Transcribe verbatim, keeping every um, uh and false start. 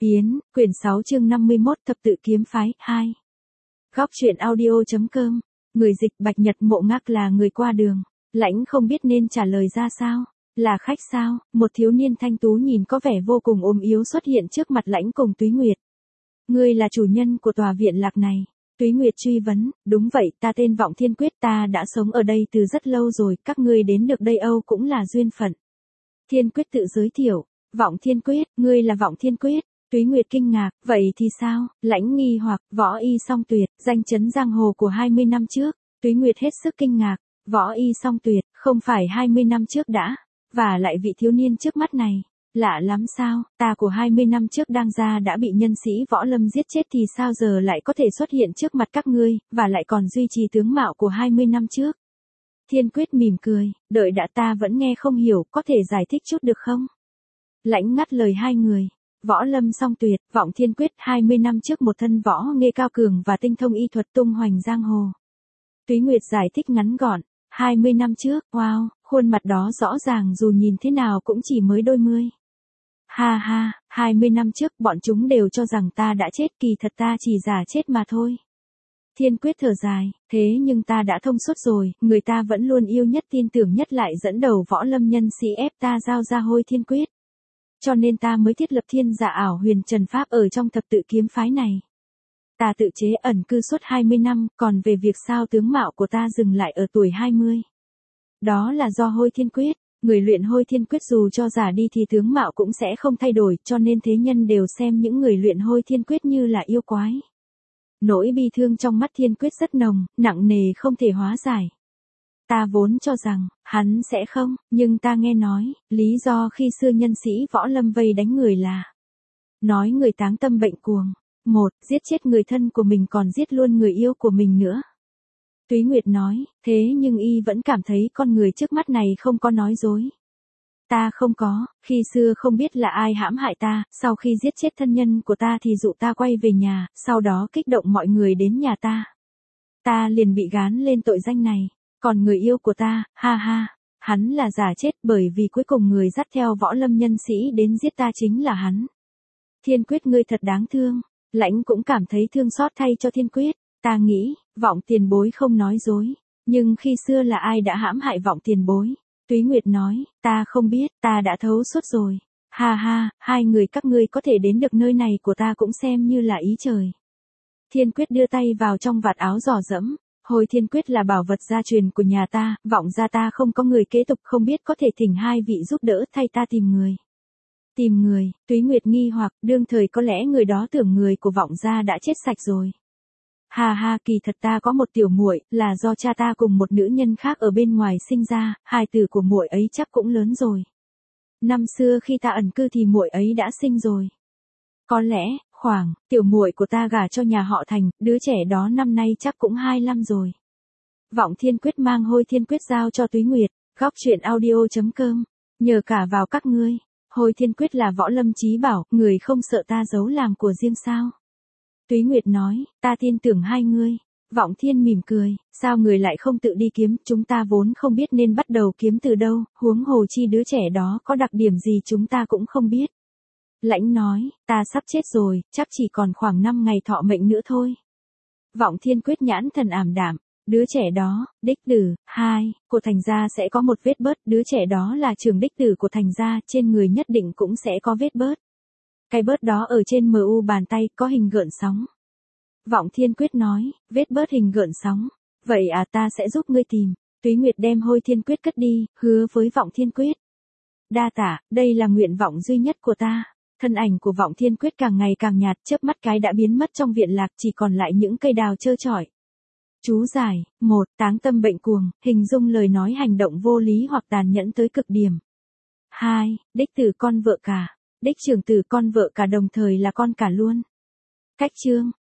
Yến, quyển sáu chương năm mươi mốt thập tự kiếm phái, hai. Góc truyện audio.com, người dịch Bạch Nhật Mộ Ngác là người qua đường, Lãnh không biết nên trả lời ra sao, là khách sao, một thiếu niên thanh tú nhìn có vẻ vô cùng ốm yếu xuất hiện trước mặt Lãnh cùng Túy Nguyệt. Ngươi là chủ nhân của tòa viện lạc này. Túy Nguyệt truy vấn, đúng vậy, ta tên Vọng Thiên Quyết, ta đã sống ở đây từ rất lâu rồi, các ngươi đến được đây Âu cũng là duyên phận. Thiên Quyết tự giới thiệu, Vọng Thiên Quyết, ngươi là Vọng Thiên Quyết. Túy Nguyệt kinh ngạc, vậy thì sao? Lãnh nghi hoặc, võ y song tuyệt, danh chấn giang hồ của hai mươi năm trước. Túy Nguyệt hết sức kinh ngạc, võ y song tuyệt, không phải hai mươi năm trước đã, và lại vị thiếu niên trước mắt này. Lạ lắm sao, ta của hai mươi năm trước đang ra đã bị nhân sĩ võ lâm giết chết thì sao giờ lại có thể xuất hiện trước mặt các ngươi, và lại còn duy trì tướng mạo của hai mươi năm trước. Thiên Quyết mỉm cười, đợi đã, ta vẫn nghe không hiểu, có thể giải thích chút được không? Lãnh ngắt lời hai người. Võ lâm song tuyệt, Vọng Thiên Quyết hai mươi năm trước một thân võ nghê cao cường và tinh thông y thuật tung hoành giang hồ. Túy Nguyệt giải thích ngắn gọn, hai mươi năm trước, wow, khuôn mặt đó rõ ràng dù nhìn thế nào cũng chỉ mới đôi mươi. Ha ha, hai mươi năm trước bọn chúng đều cho rằng ta đã chết, kỳ thật ta chỉ giả chết mà thôi. Thiên Quyết thở dài, thế nhưng ta đã thông suốt rồi, người ta vẫn luôn yêu nhất tin tưởng nhất lại dẫn đầu võ lâm nhân sĩ ép ta giao ra Hôi Thiên Quyết. Cho nên ta mới thiết lập Thiên Dạ Ảo Huyền Trần Pháp ở trong thập tự kiếm phái này. Ta tự chế ẩn cư suốt hai mươi năm, còn về việc sao tướng mạo của ta dừng lại ở tuổi hai mươi. Đó là do Hôi Thiên Quyết. Người luyện Hôi Thiên Quyết dù cho già đi thì tướng mạo cũng sẽ không thay đổi, cho nên thế nhân đều xem những người luyện Hôi Thiên Quyết như là yêu quái. Nỗi bi thương trong mắt Thiên Quyết rất nồng, nặng nề không thể hóa giải. Ta vốn cho rằng, hắn sẽ không, nhưng ta nghe nói, lý do khi xưa nhân sĩ võ lâm vây đánh người là nói người táng tâm bệnh cuồng. Một, giết chết người thân của mình còn giết luôn người yêu của mình nữa. Túy Nguyệt nói, thế nhưng y vẫn cảm thấy con người trước mắt này không có nói dối. Ta không có, khi xưa không biết là ai hãm hại ta, sau khi giết chết thân nhân của ta thì dụ ta quay về nhà, sau đó kích động mọi người đến nhà ta. Ta liền bị gán lên tội danh này, còn người yêu của ta, ha ha, hắn là giả chết bởi vì cuối cùng người dắt theo võ lâm nhân sĩ đến giết ta chính là hắn. Thiên Quyết ngươi thật đáng thương, Lãnh cũng cảm thấy thương xót thay cho Thiên Quyết. Ta nghĩ, Vọng tiền bối không nói dối. Nhưng khi xưa là ai đã hãm hại Vọng tiền bối? Túy Nguyệt nói, ta không biết, ta đã thấu suốt rồi. Ha ha, hai người các ngươi có thể đến được nơi này của ta cũng xem như là ý trời. Thiên Quyết đưa tay vào trong vạt áo giỏ dẫm. Hôi Thiên Quyết là bảo vật gia truyền của nhà ta, Vọng gia ta không có người kế tục, không biết có thể thỉnh hai vị giúp đỡ thay ta tìm người. Tìm người, Túy Nguyệt nghi hoặc, đương thời có lẽ người đó tưởng người của Vọng gia đã chết sạch rồi. Ha ha, kỳ thật ta có một tiểu muội, là do cha ta cùng một nữ nhân khác ở bên ngoài sinh ra, hài tử của muội ấy chắc cũng lớn rồi. Năm xưa khi ta ẩn cư thì muội ấy đã sinh rồi. Có lẽ, khoảng, tiểu muội của ta gả cho nhà họ Thành, đứa trẻ đó năm nay chắc cũng hai mươi lăm rồi. Vọng Thiên Quyết mang Hôi Thiên Quyết giao cho Túy Nguyệt, góc truyện audio.com, nhờ cả vào các ngươi. Hôi Thiên Quyết là võ lâm chí bảo, người không sợ ta giấu làm của riêng sao? Túy Nguyệt nói, ta tin tưởng hai ngươi. Vọng Thiên mỉm cười, sao người lại không tự đi kiếm, chúng ta vốn không biết nên bắt đầu kiếm từ đâu, huống hồ chi đứa trẻ đó có đặc điểm gì chúng ta cũng không biết. Lãnh nói, ta sắp chết rồi, chắc chỉ còn khoảng năm ngày thọ mệnh nữa thôi. Vọng Thiên Quyết nhãn thần ảm đạm, đứa trẻ đó, đích tử, hai, của Thành gia sẽ có một vết bớt, đứa trẻ đó là trường đích tử của Thành gia, trên người nhất định cũng sẽ có vết bớt. Cái bớt đó ở trên mu bàn tay có hình gợn sóng. Vọng Thiên Quyết nói, vết bớt hình gợn sóng. Vậy à, ta sẽ giúp ngươi tìm. Túy Nguyệt đem Hôi Thiên Quyết cất đi, hứa với Vọng Thiên Quyết. Đa tạ, đây là nguyện vọng duy nhất của ta. Thân ảnh của Vọng Thiên Quyết càng ngày càng nhạt, chớp mắt cái đã biến mất trong viện lạc, chỉ còn lại những cây đào trơ trọi. Chú giải, một, táng tâm bệnh cuồng, hình dung lời nói hành động vô lý hoặc tàn nhẫn tới cực điểm. Hai, đích tử con vợ cả. Đích trưởng tử con vợ cả đồng thời là con cả luôn. Cách chương,